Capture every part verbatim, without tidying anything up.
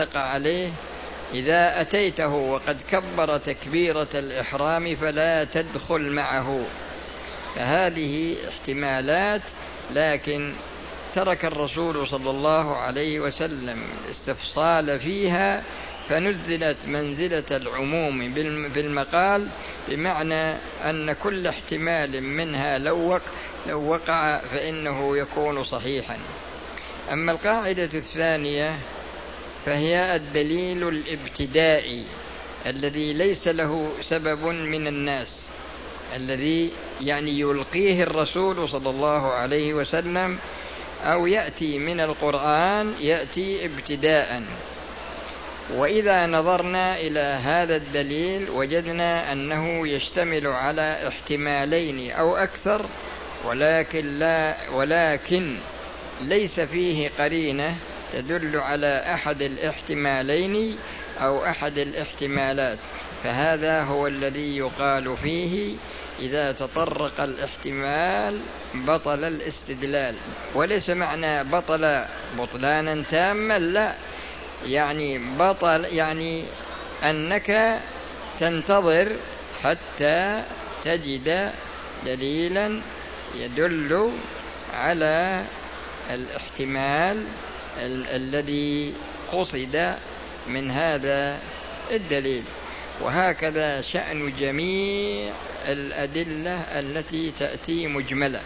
عليه إذا أتيته وقد كبر تكبيرة الإحرام فلا تدخل معه. فهذه احتمالات، لكن ترك الرسول صلى الله عليه وسلم الاستفصال فيها، فنزلت منزلة العموم بالمقال، بمعنى أن كل احتمال منها لو وقع فإنه يكون صحيحا. أما القاعدة الثانية فهي الدليل الابتدائي الذي ليس له سبب من الناس، الذي يعني يلقيه الرسول صلى الله عليه وسلم أو يأتي من القرآن، يأتي ابتداء. وإذا نظرنا إلى هذا الدليل وجدنا أنه يشتمل على احتمالين أو أكثر، ولكن, لا ولكن ليس فيه قرينة تدل على أحد الاحتمالين أو أحد الاحتمالات، فهذا هو الذي يقال فيه إذا تطرق الاحتمال بطل الاستدلال. وليس معنى بطل بطلانا تاما، لا، يعني بطل يعني أنك تنتظر حتى تجد دليلا يدل على الاحتمال ال- الذي قصد من هذا الدليل. وهكذا شأن جميع الأدلة التي تأتي مجملة،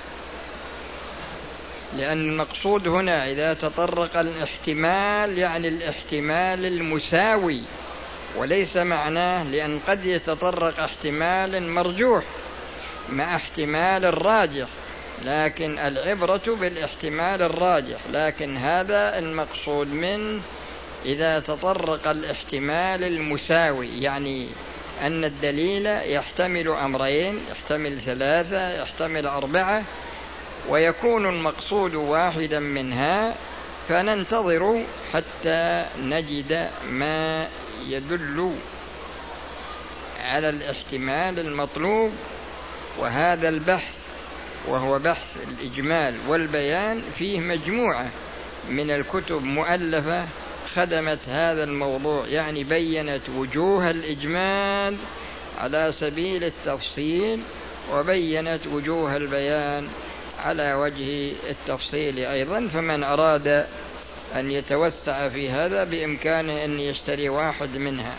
لأن المقصود هنا إذا تطرق الاحتمال يعني الاحتمال المساوي، وليس معناه، لأن قد يتطرق احتمال مرجوح مع احتمال الراجح، لكن العبرة بالاحتمال الراجح. لكن هذا المقصود من إذا تطرق الاحتمال المساوي، يعني أن الدليل يحتمل أمرين، يحتمل ثلاثة، يحتمل أربعة، ويكون المقصود واحدا منها، فننتظر حتى نجد ما يدل على الاحتمال المطلوب. وهذا البحث وهو بحث الإجمال والبيان فيه مجموعة من الكتب مؤلفة خدمت هذا الموضوع، يعني بينت وجوه الإجمال على سبيل التفصيل، وبينت وجوه البيان على وجه التفصيل أيضا. فمن أراد أن يتوسع في هذا بإمكانه أن يشتري واحد منها.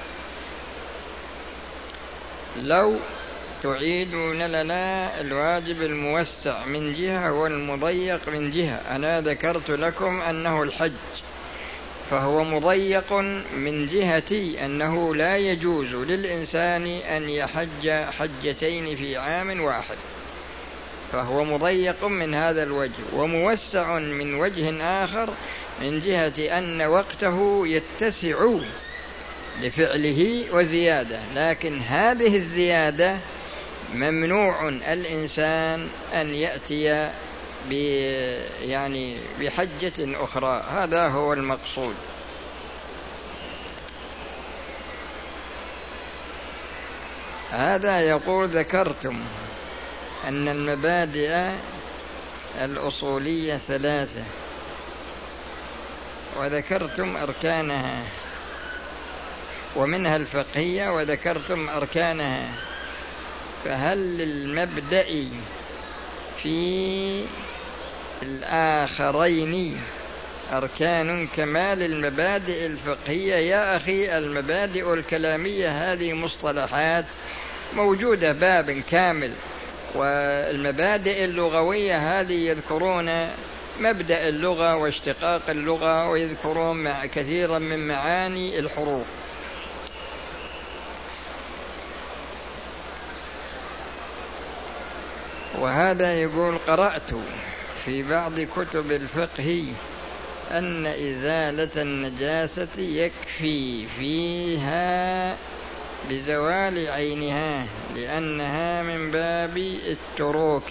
لو تعيدون لنا الواجب الموسع من جهة والمضيق من جهة. أنا ذكرت لكم أنه الحج، فهو مضيق من جهة أنه لا يجوز للإنسان أن يحج حجتين في عام واحد، فهو مضيق من هذا الوجه، وموسع من وجه آخر من جهة أن وقته يتسع لفعله وزيادة، لكن هذه الزيادة ممنوع الإنسان أن يأتي يعني بحجة أخرى. هذا هو المقصود. هذا يقول: ذكرتم أن المبادئ الأصولية ثلاثة، وذكرتم أركانها، ومنها الفقهية وذكرتم أركانها، فهل للمبدأ في الآخرين أركان كما للمبادئ الفقهية؟ يا أخي، المبادئ الكلامية هذه مصطلحات موجودة باب كامل، والمبادئ اللغوية هذه يذكرون مبدأ اللغة واشتقاق اللغة، ويذكرون مع كثيرا من معاني الحروف. وهذا يقول: قرأت في بعض كتب الفقه أن إزالة النجاسة يكفي فيها بزوال عينها، لأنها من باب التروك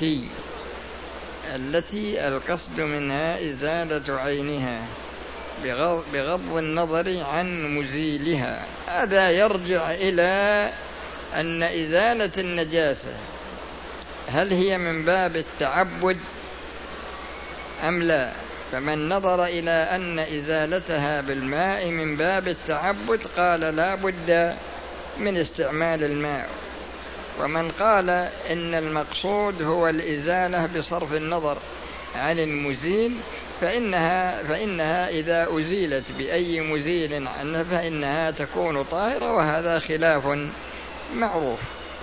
التي القصد منها إزالة عينها بغض النظر عن مزيلها. هذا يرجع إلى أن إزالة النجاسة هل هي من باب التعبد أم لا؟ فمن نظر إلى أن إزالتها بالماء من باب التعبد قال لا بد من استعمال الماء. ومن قال إن المقصود هو الإزالة بصرف النظر عن المزيل فإنها, فإنها إذا أزيلت بأي مزيل عنها فإنها تكون طاهرة، وهذا خلاف معروف.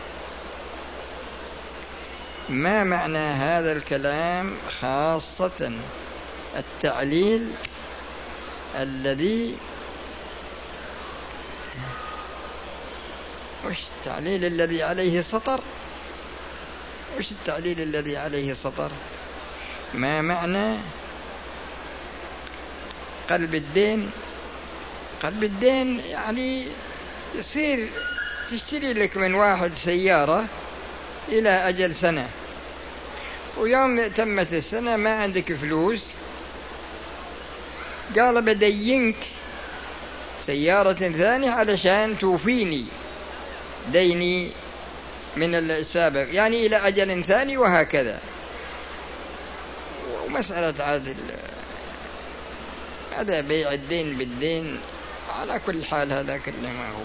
ما معنى هذا الكلام؟ خاصة التعليل الذي وش التعليل الذي عليه سطر؟ وش التعليل الذي عليه سطر؟ ما معنى قلب الدين؟ قلب الدين يعني يصير تشتري لك من واحد سيارة إلى أجل سنة، ويوم تمت السنة ما عندك فلوس، قال بدينك سيارة ثانية علشان توفيني ديني من السابق، يعني إلى أجل ثاني، وهكذا. ومسألة عادل هذا بيع الدين بالدين على كل حال، هذا كله ما هو.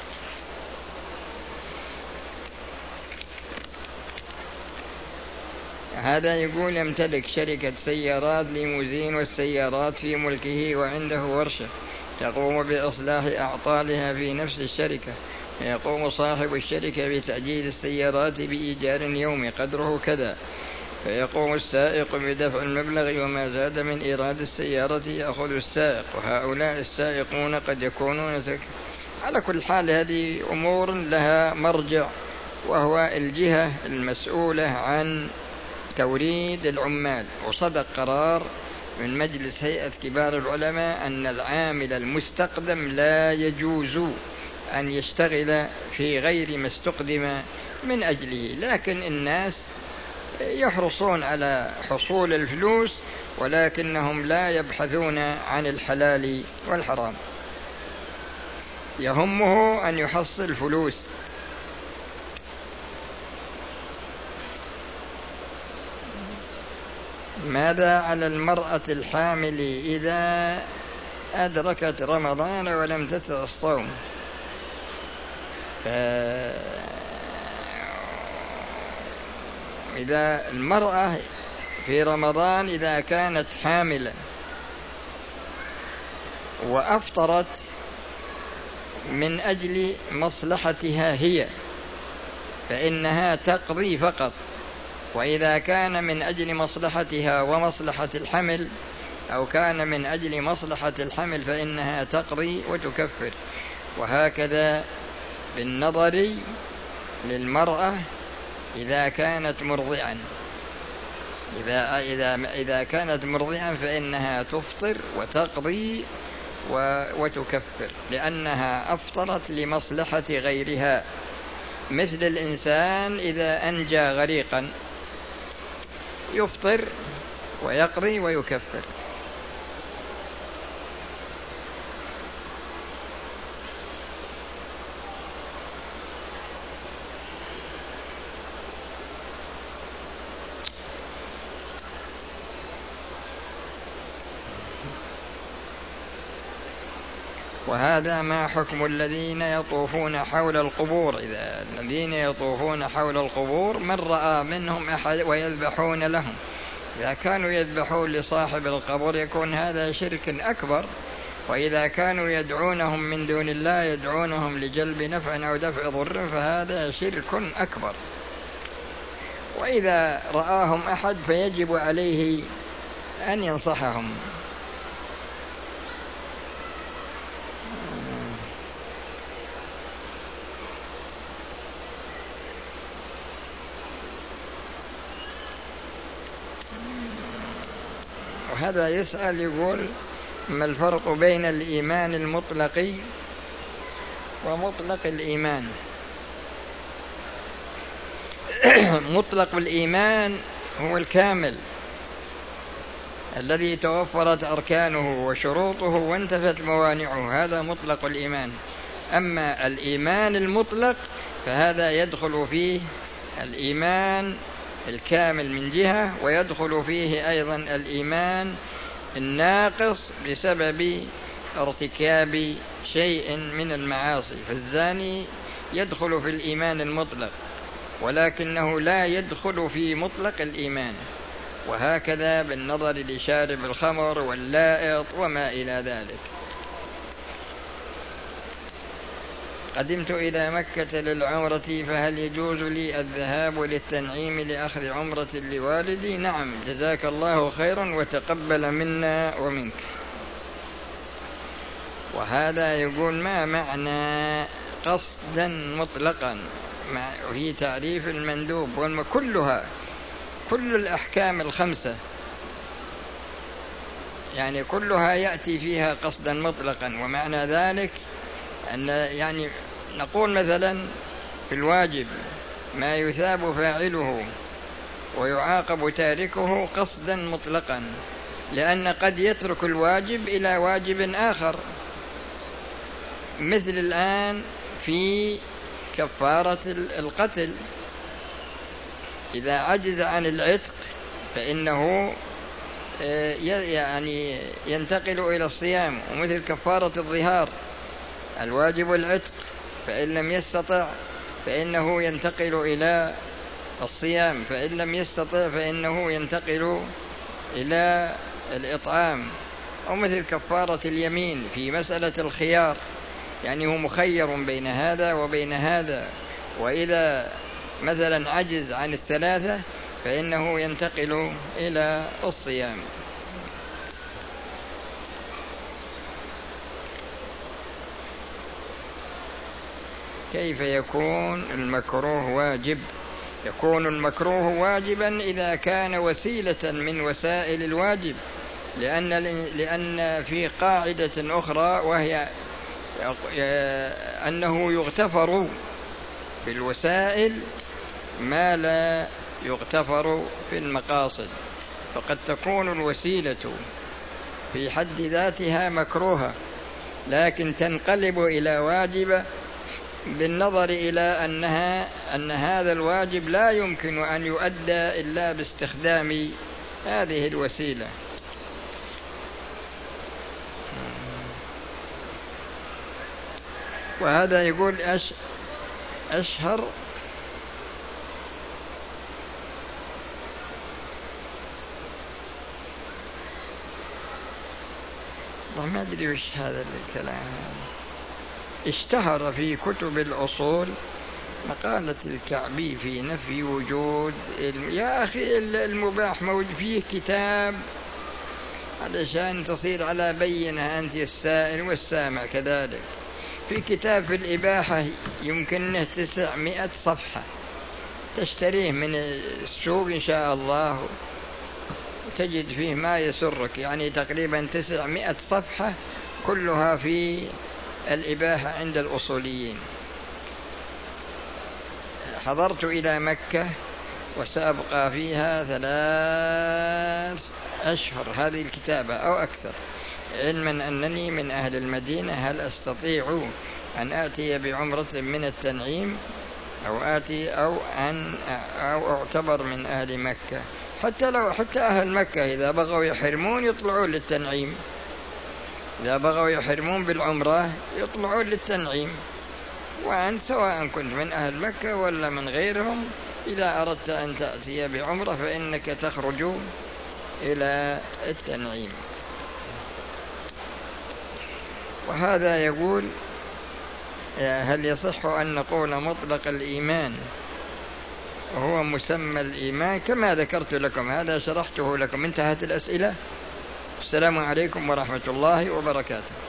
هذا يقول يمتلك شركة سيارات ليموزين والسيارات في ملكه وعنده ورشة تقوم بإصلاح أعطالها في نفس الشركة، فيقوم صاحب الشركة بتأجيل السيارات بإيجار يومي قدره كذا، فيقوم السائق بدفع المبلغ وما زاد من إيراد السيارة يأخذ السائق، وهؤلاء السائقون قد يكونون سك... على كل حال هذه أمور لها مرجع، وهو الجهة المسؤولة عن توريد العمال. وصدق قرار من مجلس هيئة كبار العلماء أن العامل المستقدم لا يجوز أن يشتغل في غير ما استقدم من أجله، لكن الناس يحرصون على حصول الفلوس ولكنهم لا يبحثون عن الحلال والحرام، يهمه أن يحصل فلوس. ماذا على المرأة الحامل إذا أدركت رمضان ولم تتع الصوم؟ إذا المرأة في رمضان إذا كانت حاملا وأفطرت من أجل مصلحتها هي فإنها تقضي فقط، وإذا كان من أجل مصلحتها ومصلحة الحمل أو كان من أجل مصلحة الحمل فإنها تقضي وتكفر. وهكذا بالنظر للمرأة إذا كانت مرضعا، إذا, إذا, إذا كانت مرضعا فإنها تفطر وتقضي وتكفر، لأنها أفطرت لمصلحة غيرها، مثل الإنسان إذا أنجى غريقا يفطر ويقضي ويكفر. وهذا ما حكم الذين يطوفون حول القبور؟ إذا الذين يطوفون حول القبور من رأى منهم أحد ويذبحون لهم، إذا كانوا يذبحون لصاحب القبر يكون هذا شرك أكبر، وإذا كانوا يدعونهم من دون الله يدعونهم لجلب نفع أو دفع ضر فهذا شرك أكبر. وإذا رآهم أحد فيجب عليه أن ينصحهم. وهذا يسأل يقول ما الفرق بين الإيمان المطلق ومطلق الإيمان؟ مطلق الإيمان هو الكامل الذي توفرت أركانه وشروطه وانتفت موانعه، هذا مطلق الإيمان. أما الإيمان المطلق فهذا يدخل فيه الإيمان الكامل من جهة، ويدخل فيه أيضا الإيمان الناقص بسبب ارتكاب شيء من المعاصي، فالزاني يدخل في الإيمان المطلق ولكنه لا يدخل في مطلق الإيمان، وهكذا بالنظر لشارب الخمر واللائط وما إلى ذلك. قدمت إلى مكة للعمرة، فهل يجوز لي الذهاب للتنعيم لأخذ عمرة لوالدي؟ نعم، جزاك الله خيرا وتقبل منا ومنك. وهذا يقول: ما معنى قصدا مطلقا في تعريف المندوب؟ وكلها كل الأحكام الخمسة يعني كلها يأتي فيها قصدا مطلقا، ومعنى ذلك أن يعني نقول مثلا في الواجب ما يثاب فاعله ويعاقب تاركه قصدا مطلقا، لأن قد يترك الواجب إلى واجب آخر، مثل الآن في كفارة القتل، إذا عجز عن العتق فإنه يعني ينتقل إلى الصيام، ومثل كفارة الظهار الواجب العتق، فإن لم يستطع فإنه ينتقل إلى الصيام، فإن لم يستطع فإنه ينتقل إلى الإطعام، أو مثل كفارة اليمين في مسألة الخيار، يعني هو مخير بين هذا وبين هذا، وإذا مثلا عجز عن الثلاثة فإنه ينتقل إلى الصيام. كيف يكون المكروه واجب؟ يكون المكروه واجبا إذا كان وسيلة من وسائل الواجب، لأن لأن في قاعدة أخرى وهي أنه يغتفر بالوسائل ما لا يغتفر في المقاصد، فقد تكون الوسيلة في حد ذاتها مكروهة لكن تنقلب إلى واجبة بالنظر إلى أنها أن هذا الواجب لا يمكن أن يؤدى إلا باستخدام هذه الوسيلة. وهذا يقول أش أشهر ما أدري وش هذا الكلام. اشتهر في كتب الأصول مقالة الكعبي في نفي وجود الم... يا أخي المباح موجود فيه كتاب علشان تصير على بينة أنت السائل والسامع كذلك. في كتاب في الإباحة يمكنه تسعمائة صفحة، تشتريه من السوق إن شاء الله تجد فيه ما يسرك، يعني تقريبا تسعمائة صفحة كلها في الإباحة عند الأصوليين. حضرت إلى مكة وسأبقى فيها ثلاث أشهر هذه الكتابة أو أكثر، علما أنني من أهل المدينة. هل أستطيع أن آتي بعمرة من التنعيم أو آتي أو أن أو أعتبر من أهل مكة؟ حتى لو حتى أهل مكة إذا بغوا يحرمون يطلعون للتنعيم، إذا بغوا يحرمون بالعمرة يطلعون للتنعيم. وأنت سواء كنت من أهل مكة ولا من غيرهم إذا أردت أن تأتي بعمرة فإنك تخرج إلى التنعيم. وهذا يقول: هل يصح أن نقول مطلق الإيمان وهو مسمى الإيمان كما ذكرت لكم؟ هذا شرحته لكم. انتهت الأسئلة. السلام عليكم ورحمة الله وبركاته.